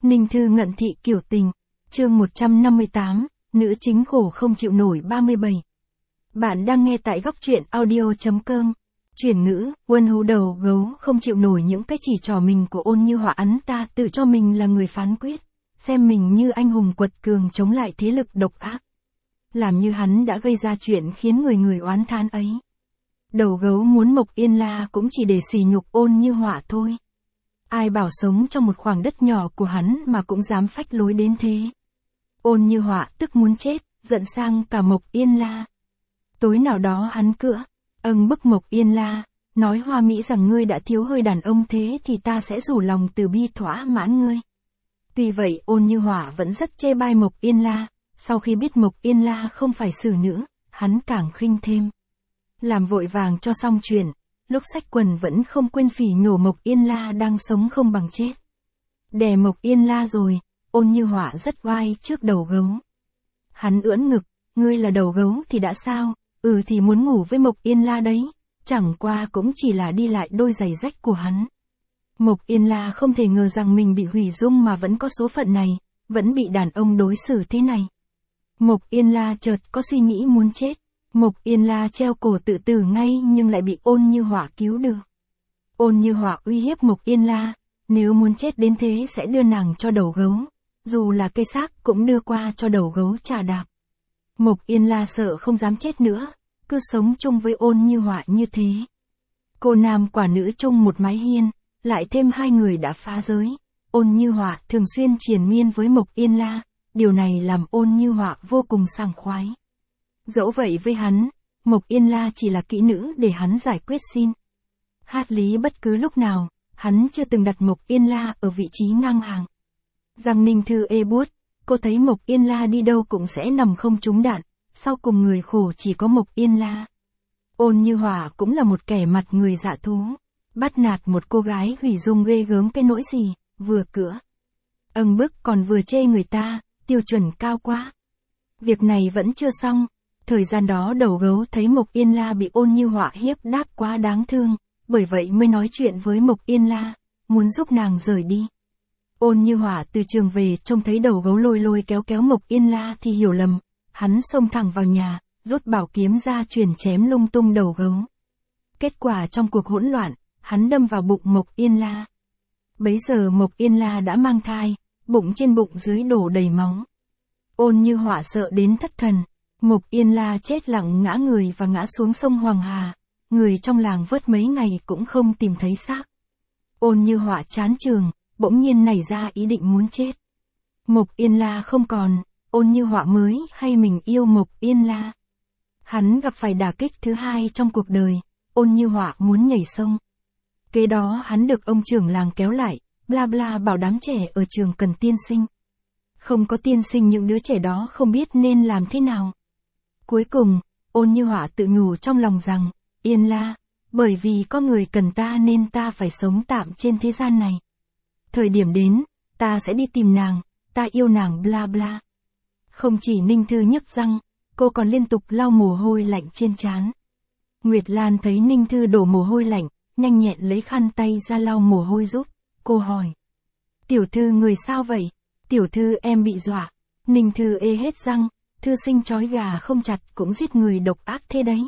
Ninh Thư ngận thị kiểu tình, chương 158, nữ chính khổ không chịu nổi 37. Bạn đang nghe tại góc truyện audio.com. Chuyển ngữ, Quân Hú đầu gấu không chịu nổi những cái chỉ trỏ mình của Ôn Như Họa, hắn ta tự cho mình là người phán quyết, xem mình như anh hùng quật cường chống lại thế lực độc ác. Làm như hắn đã gây ra chuyện khiến người người oán thán ấy. Đầu gấu muốn Mộc Yên La cũng chỉ để sỉ nhục Ôn Như Họa thôi. Ai bảo sống trong một khoảng đất nhỏ của hắn mà cũng dám phách lối đến thế. Ôn Như Họa tức muốn chết, giận sang cả Mộc Yên La. Tối nào đó hắn bức Mộc Yên La, nói hoa mỹ rằng ngươi đã thiếu hơi đàn ông thế thì ta sẽ rủ lòng từ bi thỏa mãn ngươi. Tuy vậy Ôn Như Họa vẫn rất chê bai Mộc Yên La, sau khi biết Mộc Yên La không phải xử nữ, hắn càng khinh thêm. Làm vội vàng cho xong chuyện, lúc xách quần vẫn không quên phỉ nhổ Mộc Yên La đang sống không bằng chết. Đè Mộc Yên La rồi, Ôn Như Họa rất oai trước đầu gấu. Hắn ưỡn ngực, ngươi là đầu gấu thì đã sao, thì muốn ngủ với Mộc Yên La đấy, chẳng qua cũng chỉ là đi lại đôi giày rách của hắn. Mộc Yên La không thể ngờ rằng mình bị hủy dung mà vẫn có số phận này, vẫn bị đàn ông đối xử thế này. Mộc Yên La chợt có suy nghĩ muốn chết. Mộc Yên La treo cổ tự tử ngay nhưng lại bị Ôn Như Họa cứu được. Ôn Như Họa uy hiếp Mộc Yên La, nếu muốn chết đến thế sẽ đưa nàng cho đầu gấu, dù là cây xác cũng đưa qua cho đầu gấu chà đạp. Mộc Yên La sợ không dám chết nữa, cứ sống chung với Ôn Như Họa như thế. Cô nam quả nữ chung một mái hiên, lại thêm hai người đã phá giới. Ôn Như Họa thường xuyên triền miên với Mộc Yên La, điều này làm Ôn Như Họa vô cùng sảng khoái. Dẫu vậy với hắn, Mộc Yên La chỉ là kỹ nữ để hắn giải quyết xin. Hát lý bất cứ lúc nào, hắn chưa từng đặt Mộc Yên La ở vị trí ngang hàng. Giang Ninh Thư ê buốt, cô thấy Mộc Yên La đi đâu cũng sẽ nằm không trúng đạn, sau cùng người khổ chỉ có Mộc Yên La. Ôn Như Họa cũng là một kẻ mặt người dạ thú, bắt nạt một cô gái hủy dung ghê gớm cái nỗi gì, vừa bức còn vừa chê người ta, tiêu chuẩn cao quá. Việc này vẫn chưa xong. Thời gian đó đầu gấu thấy Mộc Yên La bị Ôn Như Họa hiếp đáp quá đáng thương, bởi vậy mới nói chuyện với Mộc Yên La, muốn giúp nàng rời đi. Ôn Như Họa từ trường về trông thấy đầu gấu lôi kéo Mộc Yên La thì hiểu lầm, hắn xông thẳng vào nhà, rút bảo kiếm ra truyền chém lung tung đầu gấu. Kết quả trong cuộc hỗn loạn, hắn đâm vào bụng Mộc Yên La. Bấy giờ Mộc Yên La đã mang thai, bụng trên bụng dưới đổ đầy máu. Ôn Như Họa sợ đến thất thần. Mộc Yên La chết lặng ngã người và ngã xuống sông Hoàng Hà, người trong làng vớt mấy ngày cũng không tìm thấy xác. Ôn Như Họa chán trường, bỗng nhiên nảy ra ý định muốn chết. Mộc Yên La không còn, Ôn Như Họa mới hay mình yêu Mộc Yên La. Hắn gặp phải đả kích thứ hai trong cuộc đời, Ôn Như Họa muốn nhảy sông. Kế đó hắn được ông trưởng làng kéo lại, bla bla bảo đám trẻ ở trường cần tiên sinh. Không có tiên sinh những đứa trẻ đó không biết nên làm thế nào. Cuối cùng, Ôn Như Họa tự nhủ trong lòng rằng, Yên La, bởi vì có người cần ta nên ta phải sống tạm trên thế gian này. Thời điểm đến, ta sẽ đi tìm nàng, ta yêu nàng bla bla. Không chỉ Ninh Thư nhức răng, cô còn liên tục lau mồ hôi lạnh trên trán. Nguyệt Lan thấy Ninh Thư đổ mồ hôi lạnh, nhanh nhẹn lấy khăn tay ra lau mồ hôi giúp. Cô hỏi, tiểu thư người sao vậy? Tiểu thư em bị dọa. Ninh Thư ê hết răng. Thư sinh trói gà không chặt cũng giết người độc ác thế đấy.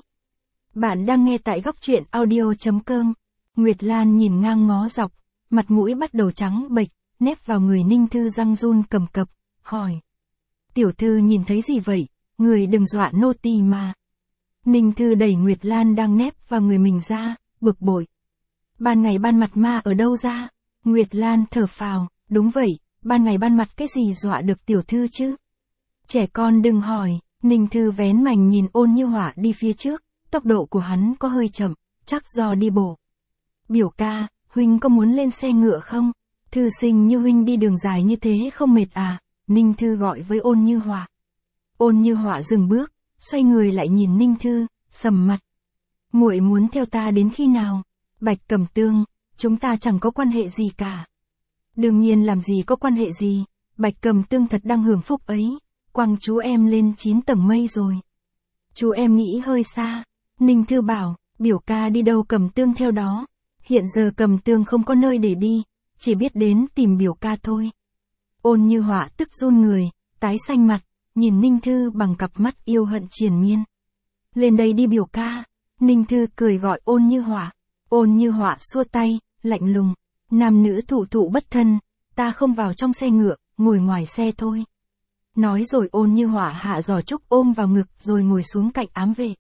Bạn đang nghe tại góc truyện audio.com. Nguyệt Lan nhìn ngang ngó dọc, mặt mũi bắt đầu trắng bệch, nép vào người Ninh Thư răng run cầm cập, hỏi. Tiểu thư nhìn thấy gì vậy? Người đừng dọa nô tỳ mà. Ninh Thư đẩy Nguyệt Lan đang nép vào người mình ra, bực bội. Ban ngày ban mặt ma ở đâu ra? Nguyệt Lan thở phào, đúng vậy, ban ngày ban mặt cái gì dọa được tiểu thư chứ? Trẻ con đừng hỏi, Ninh Thư vén mành nhìn Ôn Như Họa đi phía trước, tốc độ của hắn có hơi chậm, chắc do đi bộ. Biểu ca, huynh có muốn lên xe ngựa không? Thư sinh như huynh đi đường dài như thế không mệt à? Ninh Thư gọi với Ôn Như Họa. Ôn Như Họa dừng bước, xoay người lại nhìn Ninh Thư, sầm mặt. Muội muốn theo ta đến khi nào? Bạch Cẩm Tương, chúng ta chẳng có quan hệ gì cả. Đương nhiên làm gì có quan hệ gì, Bạch Cẩm Tương thật đang hưởng phúc ấy. Quăng chú em lên 9 tầng mây rồi. Chú em nghĩ hơi xa. Ninh Thư bảo, biểu ca đi đâu Cẩm Tương theo đó. Hiện giờ Cẩm Tương không có nơi để đi, chỉ biết đến tìm biểu ca thôi. Ôn Như Họa tức run người, tái xanh mặt, nhìn Ninh Thư bằng cặp mắt yêu hận triền miên. Lên đây đi biểu ca. Ninh Thư cười gọi Ôn Như Họa. Ôn Như Họa xua tay, lạnh lùng. Nam nữ thụ thụ bất thân, ta không vào trong xe ngựa, ngồi ngoài xe thôi. Nói rồi Ôn Như Họa hạ giỏ trúc ôm vào ngực rồi ngồi xuống cạnh ám vệ.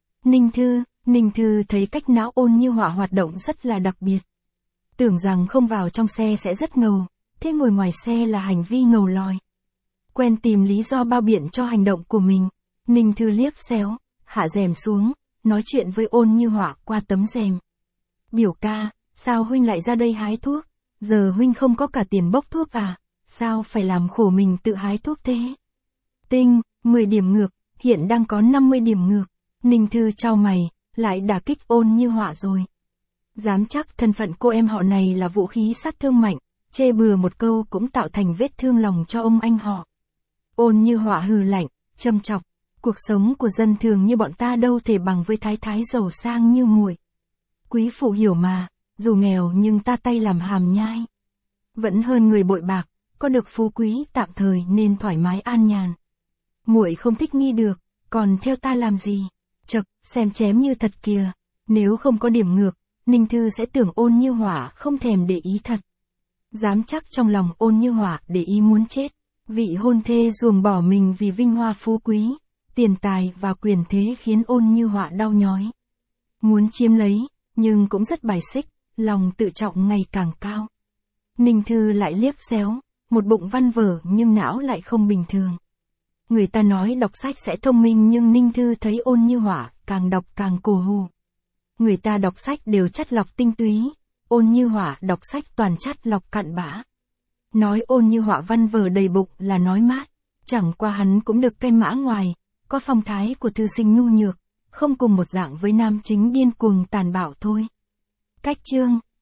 Ninh Thư thấy cách não Ôn Như Họa hoạt động rất là đặc biệt. Tưởng rằng không vào trong xe sẽ rất ngầu, thế ngồi ngoài xe là hành vi ngầu lòi. Quen tìm lý do bao biện cho hành động của mình, Ninh Thư liếc xéo, hạ rèm xuống, nói chuyện với Ôn Như Họa qua tấm rèm. Biểu ca, sao huynh lại ra đây hái thuốc? Giờ huynh không có cả tiền bốc thuốc à? Sao phải làm khổ mình tự hái thuốc thế? Tinh, 10 điểm ngược, hiện đang có 50 điểm ngược. Ninh Thư chau mày, lại đả kích Ôn Như Họa rồi. Dám chắc thân phận cô em họ này là vũ khí sát thương mạnh, chê bừa một câu cũng tạo thành vết thương lòng cho ông anh họ. Ôn Như Họa hừ lạnh, châm chọc, cuộc sống của dân thường như bọn ta đâu thể bằng với thái thái giàu sang như muội. Quý phụ hiểu mà, dù nghèo nhưng ta tay làm hàm nhai. Vẫn hơn người bội bạc, có được phú quý tạm thời nên thoải mái an nhàn. Muội không thích nghi được, còn theo ta làm gì? Chậc, xem chém như thật kìa. Nếu không có điểm ngược, Ninh Thư sẽ tưởng Ôn Như Họa không thèm để ý thật. Dám chắc trong lòng Ôn Như Họa để ý muốn chết. Vị hôn thê ruồng bỏ mình vì vinh hoa phú quý, tiền tài và quyền thế khiến Ôn Như Họa đau nhói. Muốn chiếm lấy, nhưng cũng rất bài xích, lòng tự trọng ngày càng cao. Ninh Thư lại liếc xéo, một bụng văn vở nhưng não lại không bình thường. Người ta nói đọc sách sẽ thông minh nhưng Ninh Thư thấy Ôn Như Họa càng đọc càng cổ hù. Người ta đọc sách đều chắt lọc tinh túy, Ôn Như Họa đọc sách toàn chắt lọc cặn bã. Nói Ôn Như Họa văn vở đầy bụng là nói mát, chẳng qua hắn cũng được cây mã ngoài, có phong thái của thư sinh nhu nhược, không cùng một dạng với nam chính điên cuồng tàn bạo thôi. Cách chương